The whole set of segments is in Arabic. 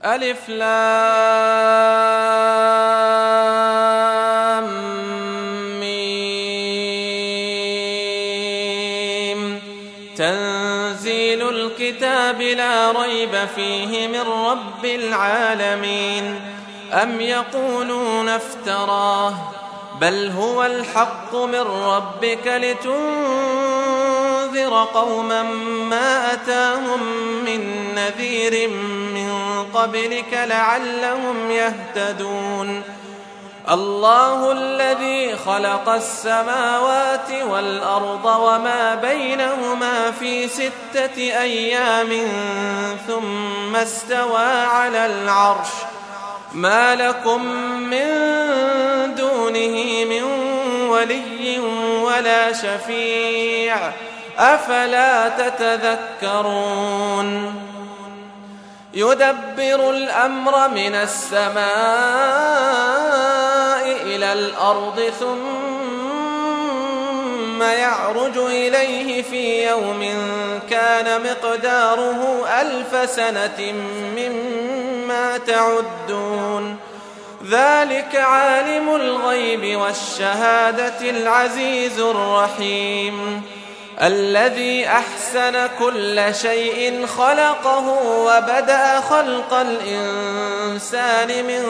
ألف لام ميم. تنزيل الكتاب لا ريب فيه من رب العالمين. أم يقولون افتراه بل هو الحق من ربك لتنذر قوما ما أتاهم من نذير من قبلك لعلهم يهتدون. الله الذي خلق السماوات والأرض وما بينهما في 6 أيام ثم استوى على العرش. ما لكم من دونه من ولي ولا شفيع أفلا تتذكرون. يدبر الأمر من السماء إلى الأرض ثم يعرج إليه في يوم كان مقداره 1000 سنة مما تعدون. ذلك عالم الغيب والشهادة العزيز الرحيم. الذي أحسن كل شيء خلقه وبدأ خلق الإنسان من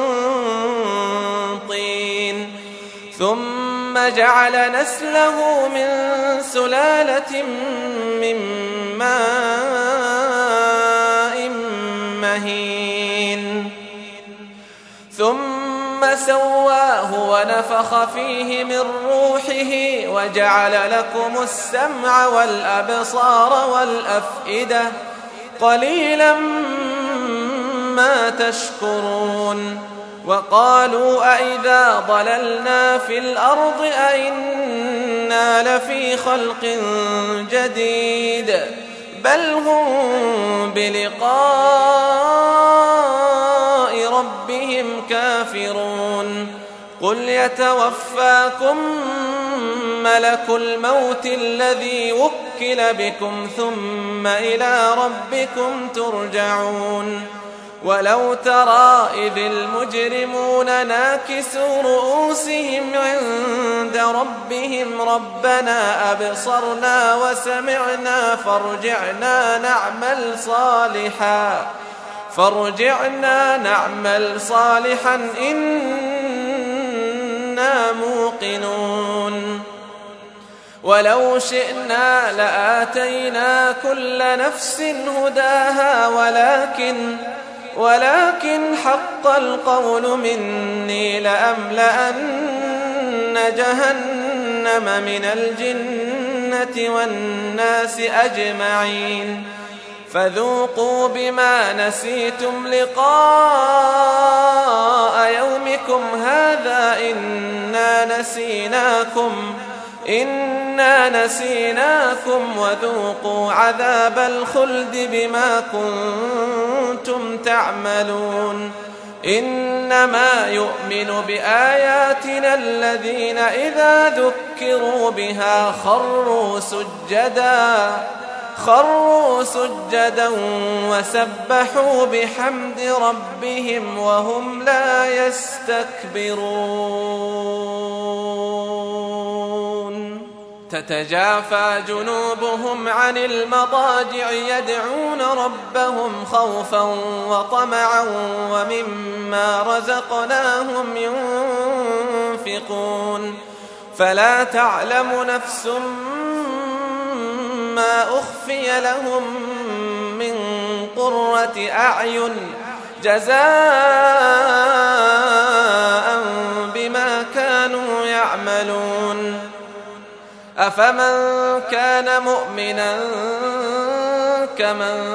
طين ثم جعل نسله من سلالة من ماء مهين ثم سواه ونفخ فيه من روحه وجعل لكم السمع والأبصار والأفئدة قليلا ما تشكرون. وقالوا أئذا ضللنا في الأرض أئنا لفي خلق جديد بل هم بلقاء ربهم كافرون. قل يتوفاكم ملك الموت الذي وكل بكم ثم إلى ربكم ترجعون. ولو ترى إذ المجرمون ناكسوا رؤوسهم عند ربهم ربنا أبصرنا وسمعنا فارجعنا نعمل صالحا إنا موقنون. ولو شئنا لآتينا كل نفس هداها ولكن حق القول مني لأملأن جهنم من الجنة والناس أجمعين. فذوقوا بما نسيتم لقاء يومكم هذا إنا نسيناكم وذوقوا عذاب الخلد بما كنتم تعملون. إنما يؤمن بآياتنا الذين إذا ذكروا بها خروا سجدا وسبحوا بحمد ربهم وهم لا يستكبرون. تتجافى جنوبهم عن المضاجع يدعون ربهم خوفا وطمعا ومما رزقناهم ينفقون. فلا تعلم نفس ما أخفي لهم من قرة أعين جزاء بما كانوا يعملون. أفمن كان مؤمنا كمن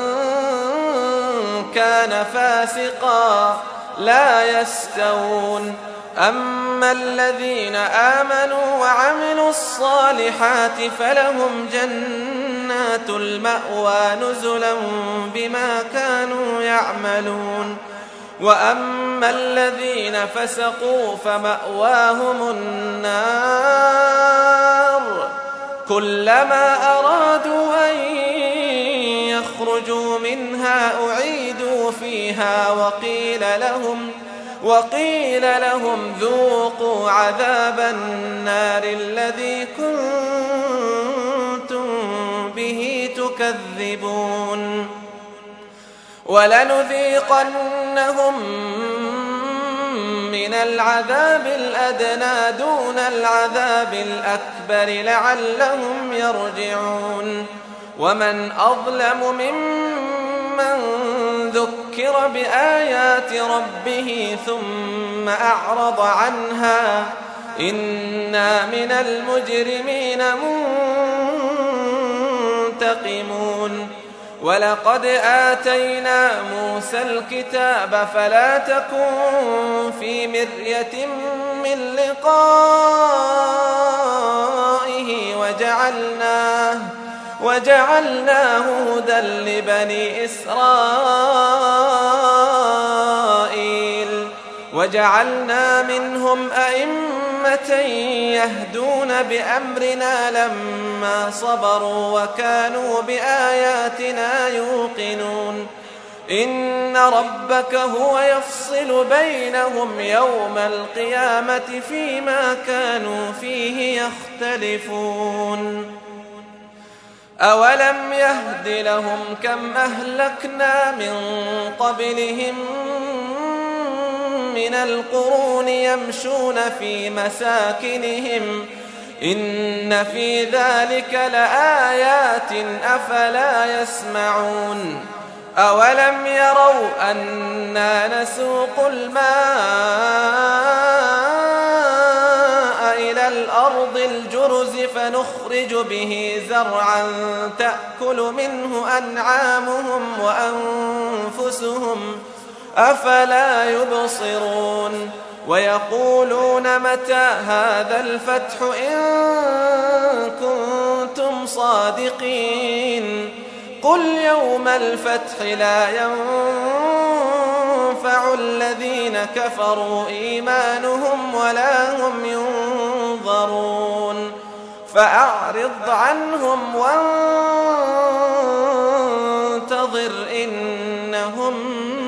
كان فاسقا لا يستوون. أما الذين آمنوا وعملوا الصالحات فلهم جنات المأوى نزلا بما كانوا يعملون. وأما الذين فسقوا فمأواهم النار كلما أرادوا أن اخرجوا منها أعيدوا فيها وقيل لهم ذوقوا عذاب النار الذي كنتم به تكذبون ولنذيقنهم من العذاب الأدنى دون العذاب الأكبر لعلهم يرجعون ومن أظلم ممن ذكر بآيات ربه ثم أعرض عنها إنا من المجرمين منتقمون ولقد آتينا موسى الكتاب فلا تكن في مرية من لقائه وجعلناه هدى لبني إسرائيل وجعلنا منهم أئمة يهدون بأمرنا لما صبروا وكانوا بآياتنا يوقنون إن ربك هو يفصل بينهم يوم القيامة فيما كانوا فيه يختلفون أولم يهد لهم كم أهلكنا من قبلهم من القرون يمشون في مساكنهم إن في ذلك لآيات أفلا يسمعون أولم يروا أنا نسوق الماء إلى الأرض الجرز فنخرج به زرعا تأكل منه أنعامهم وأنفسهم أفلا يبصرون ويقولون متى هذا الفتح إن كنتم صادقين قل يوم الفتح لا ينفع الذين كفروا إيمانهم ولا هم ينظرون فأعرض عنهم وانتظر إنهم